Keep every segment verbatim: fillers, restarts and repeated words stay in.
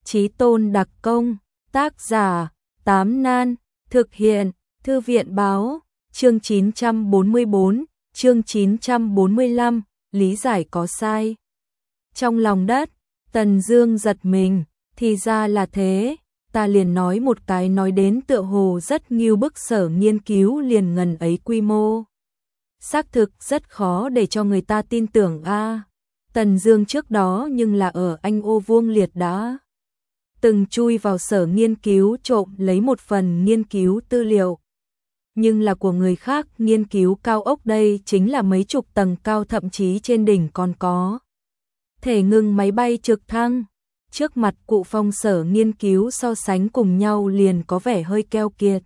Chí tôn đặc công, tác giả, Tám Nan, thực hiện, Thư viện báo, chương chín trăm bốn mươi bốn, chương chín trăm bốn mươi lăm, lý giải có sai. Trong lòng đất, Tần Dương giật mình, thì ra là thế, ta liền nói một cái nói đến tựa hồ rất nghiêu bức Sở Nghiên Cứu liền ngần ấy quy mô. Xác thực rất khó để cho người ta tin tưởng a. À, Tần Dương trước đó nhưng là ở Anh Ô Vuông Liệt đã từng chui vào Sở Nghiên Cứu trộm lấy một phần nghiên cứu tư liệu. Nhưng là của người khác, nghiên cứu cao ốc đây chính là mấy chục tầng cao, thậm chí trên đỉnh còn có thể ngừng máy bay trực thăng. Trước mặt Cụ Phong Sở Nghiên Cứu so sánh cùng nhau liền có vẻ hơi keo kiệt.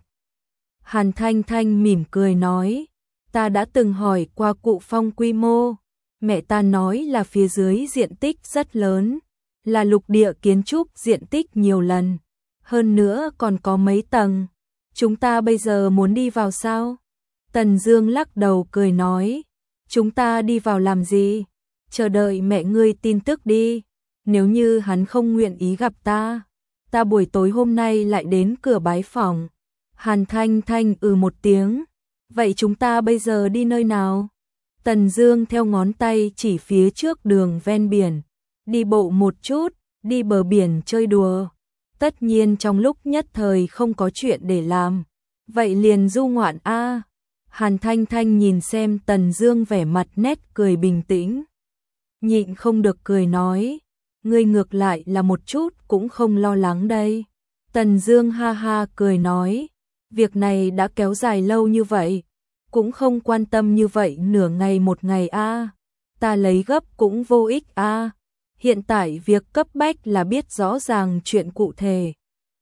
Hàn Thanh Thanh mỉm cười nói, ta đã từng hỏi qua Cụ Phong quy mô, mẹ ta nói là phía dưới diện tích rất lớn, là lục địa kiến trúc diện tích nhiều lần, hơn nữa còn có mấy tầng. Chúng ta bây giờ muốn đi vào sao? Tần Dương lắc đầu cười nói, chúng ta đi vào làm gì? Chờ đợi mẹ ngươi tin tức đi. Nếu như hắn không nguyện ý gặp ta, ta buổi tối hôm nay lại đến cửa bái phỏng. Hàn Thanh Thanh ừ một tiếng. Vậy chúng ta bây giờ đi nơi nào? Tần Dương theo ngón tay chỉ phía trước đường ven biển. Đi bộ một chút, đi bờ biển chơi đùa. Tất nhiên trong lúc nhất thời không có chuyện để làm. Vậy liền du ngoạn a. Hàn Thanh Thanh nhìn xem Tần Dương vẻ mặt nét cười bình tĩnh. Nhịn không được cười nói, ngươi ngược lại là một chút cũng không lo lắng đây. Tần Dương ha ha cười nói, việc này đã kéo dài lâu như vậy, cũng không quan tâm như vậy nửa ngày một ngày a. À. Ta lấy gấp cũng vô ích a. À. Hiện tại việc cấp bách là biết rõ ràng chuyện cụ thể.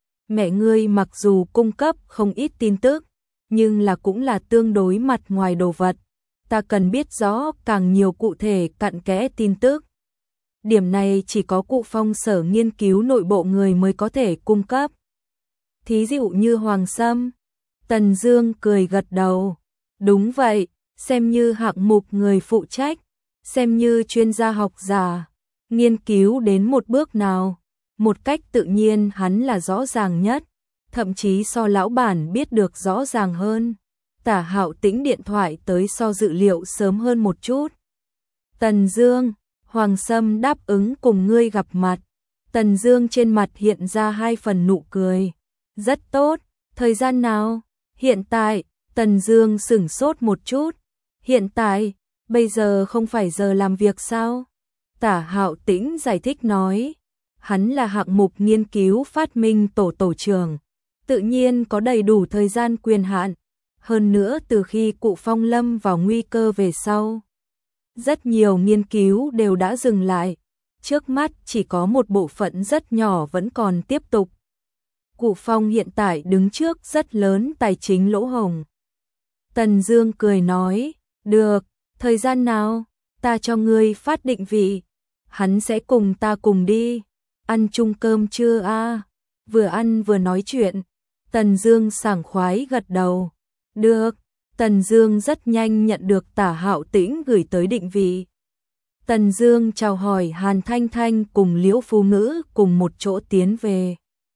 Mẹ ngươi mặc dù cung cấp không ít tin tức, nhưng là cũng là tương đối mặt ngoài đồ vật. Ta cần biết rõ càng nhiều cụ thể cặn kẽ tin tức. Điểm này chỉ có Cụ Phong Sở Nghiên Cứu nội bộ người mới có thể cung cấp. Thí dụ như Hoàng Sâm. Tần Dương cười gật đầu. Đúng vậy, xem như hạng mục người phụ trách, xem như chuyên gia học giả. Nghiên cứu đến một bước nào, một cách tự nhiên hắn là rõ ràng nhất, thậm chí so lão bản biết được rõ ràng hơn. Tả Hạo Tĩnh điện thoại tới so dự liệu sớm hơn một chút. Tần Dương, Hoàng Sâm đáp ứng cùng ngươi gặp mặt. Tần Dương trên mặt hiện ra hai phần nụ cười. Rất tốt, thời gian nào? Hiện tại. Tần Dương sững sốt một chút. Hiện tại, bây giờ không phải giờ làm việc sao? Tả Hạo Tĩnh giải thích nói. Hắn là hạng mục nghiên cứu phát minh tổ tổ trưởng, tự nhiên có đầy đủ thời gian quyền hạn. Hơn nữa từ khi Cụ Phong lâm vào nguy cơ về sau, rất nhiều nghiên cứu đều đã dừng lại. Trước mắt chỉ có một bộ phận rất nhỏ vẫn còn tiếp tục. Cụ Phong hiện tại đứng trước rất lớn tài chính lỗ hổng. Tần Dương cười nói, được, thời gian nào, ta cho ngươi phát định vị. Hắn sẽ cùng ta cùng đi. Ăn chung cơm chưa a? À? Vừa ăn vừa nói chuyện. Tần Dương sảng khoái gật đầu. Được. Tần Dương rất nhanh nhận được Tả Hạo Tĩnh gửi tới định vị. Tần Dương chào hỏi Hàn Thanh Thanh cùng Liễu Phú Ngữ cùng một chỗ tiến về.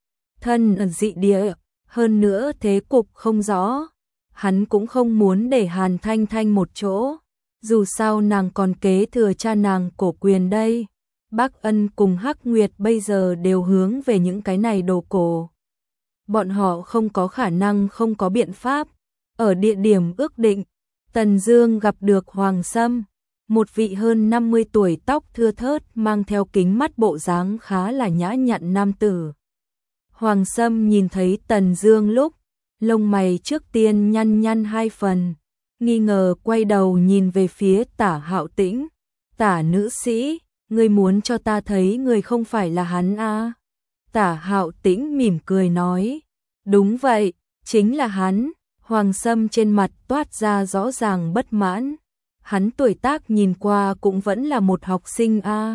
Thân ở dị địa, hơn nữa thế cục không rõ. Hắn cũng không muốn để Hàn Thanh Thanh một chỗ. Dù sao nàng còn kế thừa cha nàng cổ quyền đây. Bác Ân cùng Hắc Nguyệt bây giờ đều hướng về những cái này đồ cổ. Bọn họ không có khả năng không có biện pháp. Ở địa điểm ước định, Tần Dương gặp được Hoàng Sâm, một vị hơn năm mươi tuổi tóc thưa thớt mang theo kính mắt bộ dáng khá là nhã nhặn nam tử. Hoàng Sâm nhìn thấy Tần Dương lúc, lông mày trước tiên nhăn nhăn hai phần, nghi ngờ quay đầu nhìn về phía Tả Hạo Tĩnh. Tả nữ sĩ, ngươi muốn cho ta thấy người không phải là hắn à? Tả Hạo Tĩnh mỉm cười nói, đúng vậy, chính là hắn. Hoàng Sâm trên mặt toát ra rõ ràng bất mãn. Hắn tuổi tác nhìn qua cũng vẫn là một học sinh a. À.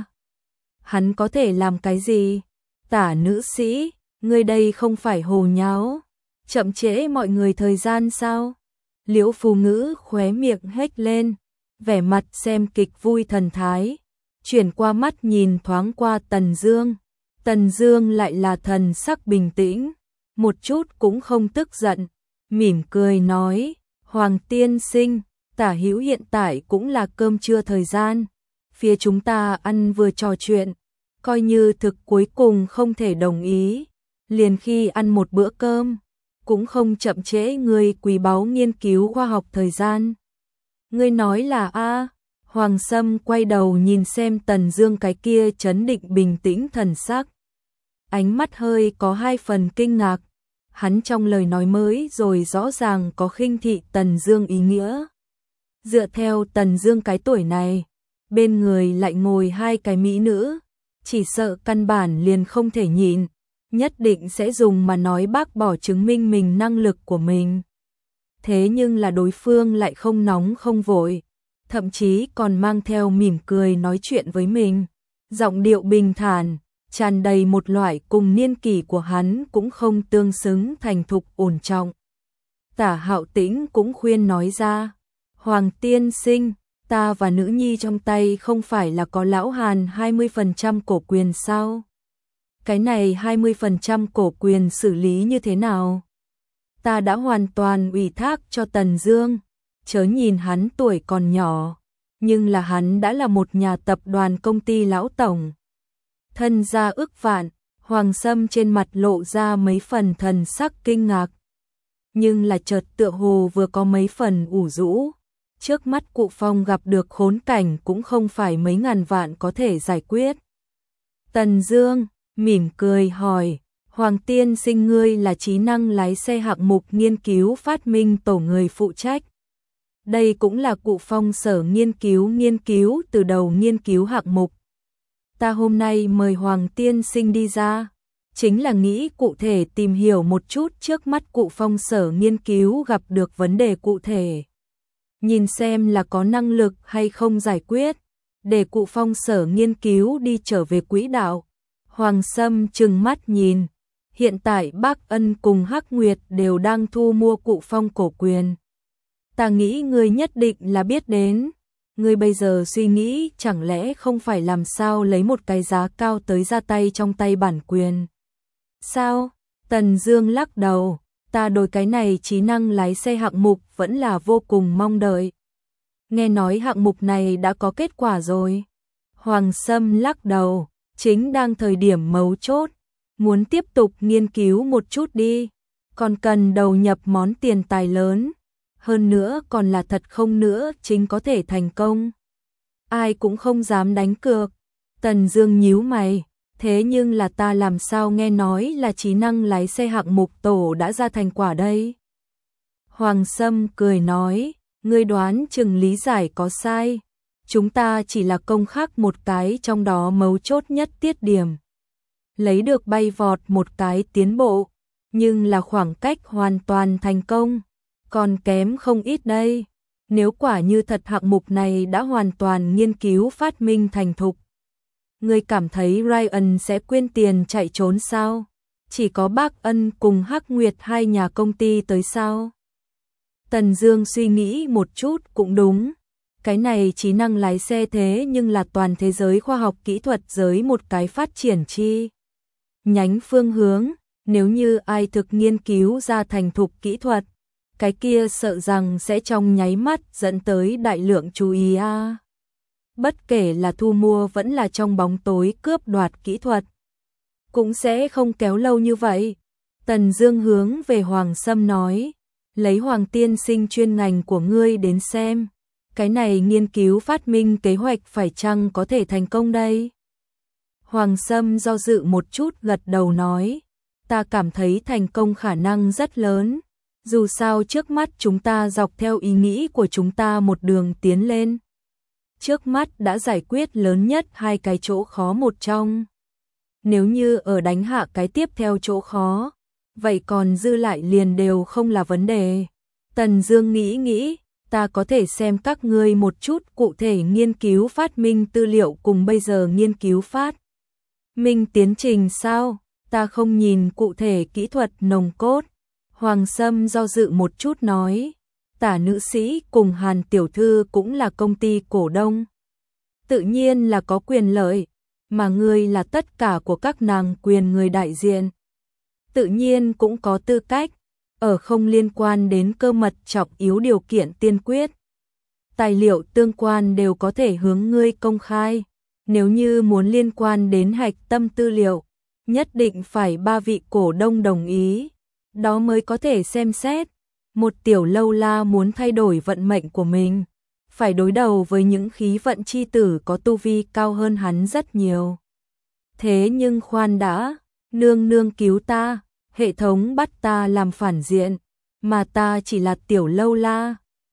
Hắn có thể làm cái gì? Tả nữ sĩ, ngươi đây không phải hồ nháo, chậm trễ mọi người thời gian sao? Liễu Phù Ngữ khóe miệng hếch lên, vẻ mặt xem kịch vui thần thái, chuyển qua mắt nhìn thoáng qua Tần Dương. Tần Dương lại là thần sắc bình tĩnh, một chút cũng không tức giận, mỉm cười nói, Hoàng tiên sinh, Tả Hữu hiện tại cũng là cơm trưa thời gian, phía chúng ta ăn vừa trò chuyện, coi như thực cuối cùng không thể đồng ý, liền khi ăn một bữa cơm, cũng không chậm trễ người quý báu nghiên cứu khoa học thời gian. Ngươi nói là a? Hoàng Sâm quay đầu nhìn xem Tần Dương cái kia trấn định bình tĩnh thần sắc, ánh mắt hơi có hai phần kinh ngạc, hắn trong lời nói mới rồi rõ ràng có khinh thị Tần Dương ý nghĩa. Dựa theo Tần Dương cái tuổi này, bên người lại ngồi hai cái mỹ nữ, chỉ sợ căn bản liền không thể nhịn, nhất định sẽ dùng mà nói bác bỏ chứng minh mình năng lực của mình. Thế nhưng là đối phương lại không nóng không vội, thậm chí còn mang theo mỉm cười nói chuyện với mình, giọng điệu bình thản, tràn đầy một loại cùng niên kỷ của hắn cũng không tương xứng thành thục ổn trọng. Tả Hạo Tĩnh cũng khuyên nói ra, Hoàng tiên sinh, ta và nữ nhi trong tay không phải là có lão Hàn hai mươi phần trăm cổ quyền sao? Cái này hai mươi phần trăm cổ quyền xử lý như thế nào? Ta đã hoàn toàn ủy thác cho Tần Dương, chớ nhìn hắn tuổi còn nhỏ, nhưng là hắn đã là một nhà tập đoàn công ty lão tổng. Thân gia ức vạn, Hoàng Sâm trên mặt lộ ra mấy phần thần sắc kinh ngạc, nhưng là chợt tựa hồ vừa có mấy phần ủ rũ. Trước mắt Cụ Phong gặp được khốn cảnh cũng không phải mấy ngàn vạn có thể giải quyết. Tần Dương mỉm cười hỏi, Hoàng tiên sinh ngươi là trí năng lái xe hạng mục nghiên cứu phát minh tổ người phụ trách. Đây cũng là Cụ Phong sở nghiên cứu nghiên cứu từ đầu nghiên cứu hạng mục. Ta hôm nay mời Hoàng tiên sinh đi ra, chính là nghĩ cụ thể tìm hiểu một chút trước mắt Cụ Phong sở nghiên cứu gặp được vấn đề cụ thể. Nhìn xem là có năng lực hay không giải quyết, để Cụ Phong sở nghiên cứu đi trở về quỹ đạo. Hoàng Sâm trừng mắt nhìn, hiện tại Bác Ân cùng Hắc Nguyệt đều đang thu mua Cụ Phong cổ quyền. Ta nghĩ ngươi nhất định là biết đến, ngươi bây giờ suy nghĩ chẳng lẽ không phải làm sao lấy một cái giá cao tới ra tay trong tay bản quyền. Sao? Tần Dương lắc đầu, ta đối cái này trí năng lái xe hạng mục vẫn là vô cùng mong đợi. Nghe nói hạng mục này đã có kết quả rồi. Hoàng Sâm lắc đầu, chính đang thời điểm mấu chốt, muốn tiếp tục nghiên cứu một chút đi, còn cần đầu nhập món tiền tài lớn, hơn nữa còn là thật không nữa chính có thể thành công. Ai cũng không dám đánh cược. Tần Dương nhíu mày, thế nhưng là ta làm sao nghe nói là trí năng lái xe hạng mục tổ đã ra thành quả đây? Hoàng Sâm cười nói, ngươi đoán chừng lý giải có sai, chúng ta chỉ là công khắc một cái trong đó mấu chốt nhất tiết điểm. Lấy được bay vọt một cái tiến bộ, nhưng là khoảng cách hoàn toàn thành công, còn kém không ít đây. Nếu quả như thật hạng mục này đã hoàn toàn nghiên cứu phát minh thành thục, ngươi cảm thấy Ryan sẽ quyên tiền chạy trốn sao? Chỉ có Bác Ân cùng Hắc Nguyệt hai nhà công ty tới sao? Tần Dương suy nghĩ một chút cũng đúng. Cái này trí năng lái xe thế nhưng là toàn thế giới khoa học kỹ thuật giới một cái phát triển chi nhánh phương hướng, nếu như ai thực nghiên cứu ra thành thục kỹ thuật, cái kia sợ rằng sẽ trong nháy mắt dẫn tới đại lượng chú ý a. À. Bất kể là thu mua vẫn là trong bóng tối cướp đoạt kỹ thuật, cũng sẽ không kéo lâu như vậy. Tần Dương hướng về Hoàng Sâm nói, lấy Hoàng tiên sinh chuyên ngành của ngươi đến xem, cái này nghiên cứu phát minh kế hoạch phải chăng có thể thành công đây? Hoàng Sâm do dự một chút gật đầu nói, ta cảm thấy thành công khả năng rất lớn, dù sao trước mắt chúng ta dọc theo ý nghĩ của chúng ta một đường tiến lên. Trước mắt đã giải quyết lớn nhất hai cái chỗ khó một trong. Nếu như ở đánh hạ cái tiếp theo chỗ khó, vậy còn dư lại liền đều không là vấn đề. Tần Dương nghĩ nghĩ, ta có thể xem các ngươi một chút cụ thể nghiên cứu phát minh tư liệu cùng bây giờ nghiên cứu phát minh tiến trình sao? Ta không nhìn cụ thể kỹ thuật nồng cốt. Hoàng Sâm do dự một chút nói, Tả nữ sĩ cùng Hàn tiểu thư cũng là công ty cổ đông, tự nhiên là có quyền lợi. mà ngươi là tất cả của các nàng quyền người đại diện. Tự nhiên cũng có tư cách, ở không liên quan đến cơ mật trọng yếu điều kiện tiên quyết. Tài liệu tương quan đều có thể hướng ngươi công khai, nếu như muốn liên quan đến hạch tâm tư liệu, nhất định phải ba vị cổ đông đồng ý, đó mới có thể xem xét. Một tiểu lâu la muốn thay đổi vận mệnh của mình, phải đối đầu với những khí vận chi tử có tu vi cao hơn hắn rất nhiều. Thế nhưng khoan đã, nương nương cứu ta, hệ thống bắt ta làm phản diện, mà ta chỉ là tiểu lâu la,